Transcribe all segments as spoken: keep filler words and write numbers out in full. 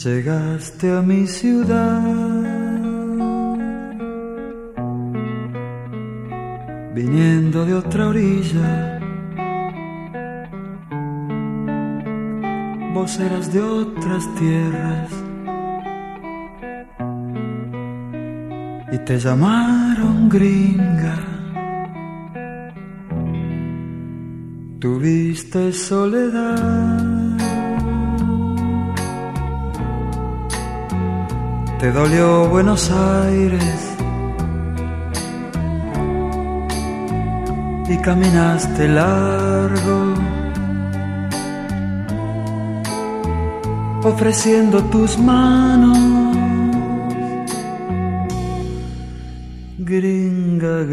Llegaste a mi ciudad, viniendo de otra orilla. Vos eras de otras tierras y te llamaron gringa. Tuviste soledad, te dolió Buenos Aires y caminaste largo, ofreciendo tus manos. Gringa,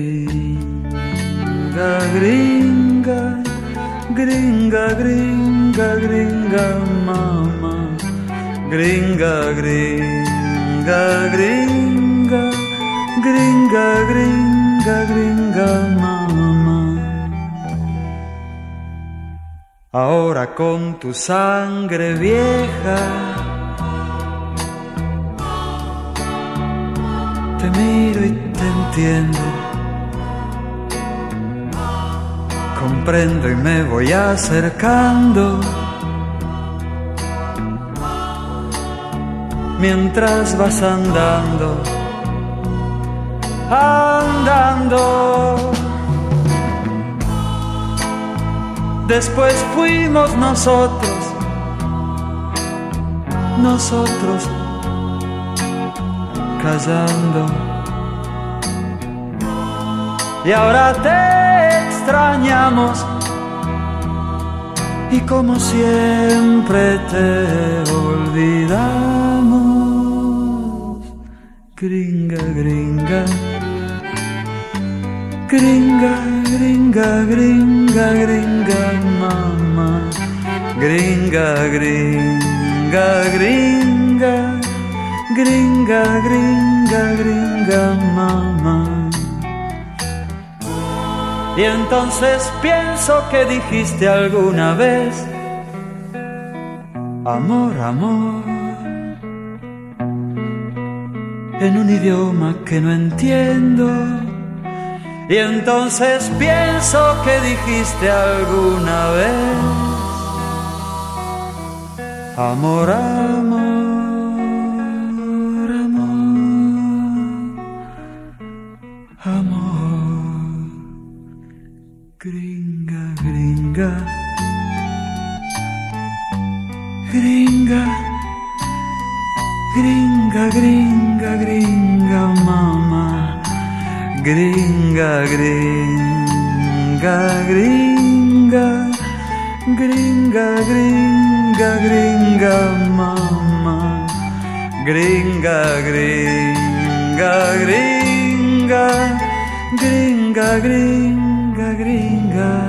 gringa, gringa, gringa, gringa, gringa, mamá. Gringa, gringa, gringa, gringa, gringa, gringa, mamá. Ahora con tu sangre vieja te miro y te entiendo, comprendo y me voy acercando, mientras vas andando, andando. Después fuimos nosotros, nosotros callando. Y ahora te extrañamos y como siempre te olvidamos. Gringa, gringa, gringa, gringa, gringa, gringa, mamá. Gringa, gringa, gringa, gringa, gringa, gringa, mamá. Y entonces pienso que dijiste alguna vez, amor, amor, en un idioma que no entiendo. Y entonces pienso que dijiste alguna vez, amor, amor, amor, amor. Gringa, gringa, gringa, gringa, gringa, gringa, mamá. Gringa, gringa, gringa, gringa, gringa, gringa, mamá. Gringa, gringa, gringa, gringa, gringa, gringa.